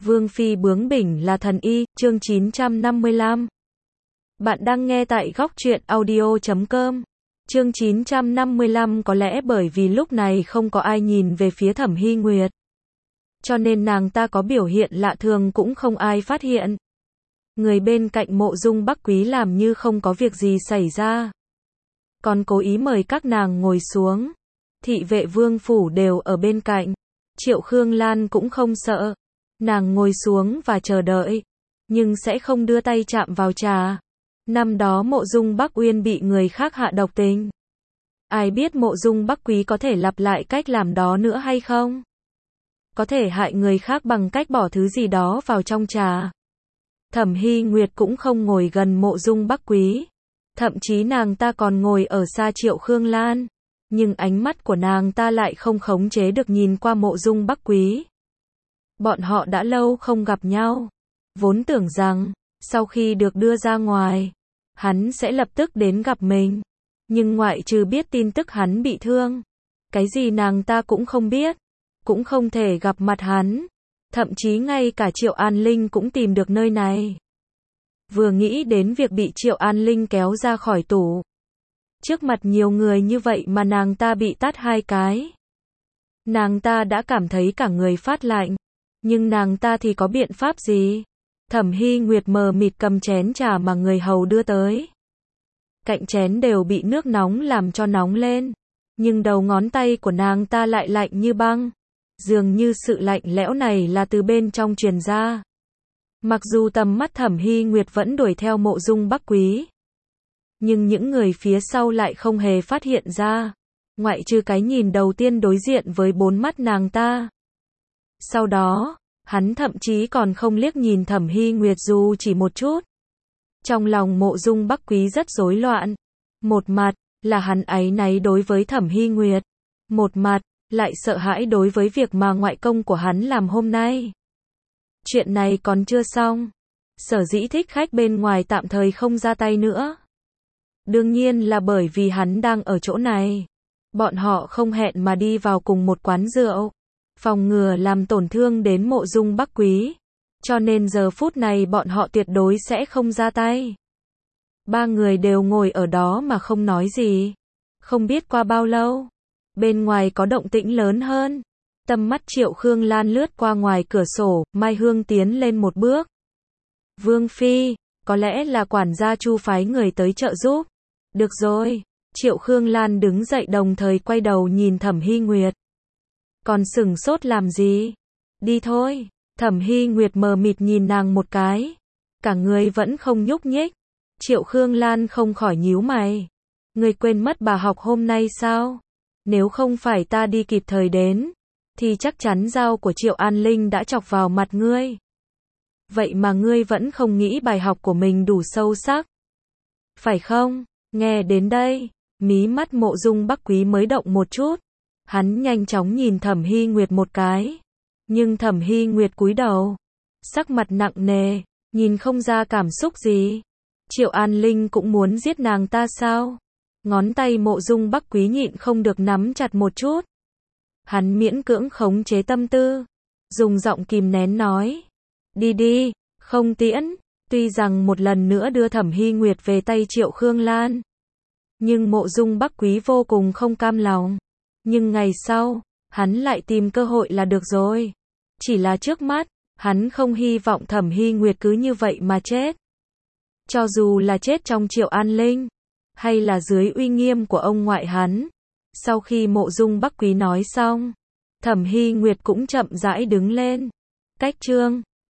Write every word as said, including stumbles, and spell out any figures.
Vương phi bướng bỉnh là thần y, chương chín trăm năm mươi lăm. Bạn đang nghe tại góc truyện audio chấm com. Chương chín trăm năm mươi lăm có lẽ bởi vì lúc này không có ai nhìn về phía Thẩm Hy Nguyệt. Cho nên nàng ta có biểu hiện lạ thường cũng không ai phát hiện. Người bên cạnh Mộ Dung Bắc Quý làm như không có việc gì xảy ra. Còn cố ý mời các nàng ngồi xuống. Thị vệ vương phủ đều ở bên cạnh. Triệu Khương Lan cũng không sợ. Nàng ngồi xuống và chờ đợi. Nhưng sẽ không đưa tay chạm vào trà. Năm đó Mộ Dung Bắc Uyên bị người khác hạ độc tình. Ai biết Mộ Dung Bắc Quý có thể lặp lại cách làm đó nữa hay không? Có thể hại người khác bằng cách bỏ thứ gì đó vào trong trà. Thẩm Hy Nguyệt cũng không ngồi gần Mộ Dung Bắc Quý. Thậm chí nàng ta còn ngồi ở xa Triệu Khương Lan. Nhưng ánh mắt của nàng ta lại không khống chế được nhìn qua Mộ Dung Bắc Quý. Bọn họ đã lâu không gặp nhau. Vốn tưởng rằng, sau khi được đưa ra ngoài, hắn sẽ lập tức đến gặp mình. Nhưng ngoại trừ biết tin tức hắn bị thương, cái gì nàng ta cũng không biết. Cũng không thể gặp mặt hắn. Thậm chí ngay cả Triệu An Linh cũng tìm được nơi này. Vừa nghĩ đến việc bị Triệu An Linh kéo ra khỏi tủ. Trước mặt nhiều người như vậy mà nàng ta bị tát hai cái. Nàng ta đã cảm thấy cả người phát lạnh. Nhưng nàng ta thì có biện pháp gì? Thẩm Hy Nguyệt mờ mịt cầm chén trà mà người hầu đưa tới. Cạnh chén đều bị nước nóng làm cho nóng lên. Nhưng đầu ngón tay của nàng ta lại lạnh như băng. Dường như sự lạnh lẽo này là từ bên trong truyền ra. Mặc dù tầm mắt Thẩm Hy Nguyệt vẫn đuổi theo Mộ Dung Bắc Quý. Nhưng những người phía sau lại không hề phát hiện ra. Ngoại trừ cái nhìn đầu tiên đối diện với bốn mắt nàng ta. Sau đó, hắn thậm chí còn không liếc nhìn Thẩm Hy Nguyệt dù chỉ một chút. Trong lòng Mộ Dung Bắc Quý rất rối loạn. Một mặt, là hắn áy náy đối với Thẩm Hy Nguyệt. Một mặt, lại sợ hãi đối với việc mà ngoại công của hắn làm hôm nay. Chuyện này còn chưa xong. Sở dĩ thích khách bên ngoài tạm thời không ra tay nữa. Đương nhiên là bởi vì hắn đang ở chỗ này. Bọn họ không hẹn mà đi vào cùng một quán rượu. Phòng ngừa làm tổn thương đến Mộ Dung Bắc Quý. Cho nên giờ phút này bọn họ tuyệt đối sẽ không ra tay. Ba người đều ngồi ở đó mà không nói gì. Không biết qua bao lâu. Bên ngoài có động tĩnh lớn hơn. Tầm mắt Triệu Khương Lan lướt qua ngoài cửa sổ. Mai Hương tiến lên một bước. Vương phi, có lẽ là quản gia Chu phái người tới trợ giúp. Được rồi. Triệu Khương Lan đứng dậy đồng thời quay đầu nhìn Thẩm Hy Nguyệt. Còn sửng sốt làm gì? Đi thôi. Thẩm Hy Nguyệt mờ mịt nhìn nàng một cái. Cả người vẫn không nhúc nhích. Triệu Khương Lan không khỏi nhíu mày. Ngươi quên mất bà học hôm nay sao? Nếu không phải ta đi kịp thời đến, thì chắc chắn dao của Triệu An Linh đã chọc vào mặt ngươi. Vậy mà ngươi vẫn không nghĩ bài học của mình đủ sâu sắc. Phải không? Nghe đến đây, mí mắt Mộ Dung Bắc Quý mới động một chút. Hắn nhanh chóng nhìn Thẩm Hy Nguyệt một cái. Nhưng Thẩm Hy Nguyệt cúi đầu. Sắc mặt nặng nề, nhìn không ra cảm xúc gì. Triệu An Linh cũng muốn giết nàng ta sao? Ngón tay Mộ Dung Bắc Quý nhịn không được nắm chặt một chút. Hắn miễn cưỡng khống chế tâm tư. Dùng giọng kìm nén nói. Đi đi, không tiễn. Tuy rằng một lần nữa đưa Thẩm Hy Nguyệt về tay Triệu Khương Lan. Nhưng Mộ Dung Bắc Quý vô cùng không cam lòng. Nhưng ngày sau, hắn lại tìm cơ hội là được rồi. Chỉ là trước mắt, hắn không hy vọng Thẩm Hy Nguyệt cứ như vậy mà chết. Cho dù là chết trong Triệu An Linh, hay là dưới uy nghiêm của ông ngoại hắn. Sau khi Mộ Dung Bắc Quý nói xong, Thẩm Hy Nguyệt cũng chậm rãi đứng lên. Cách chương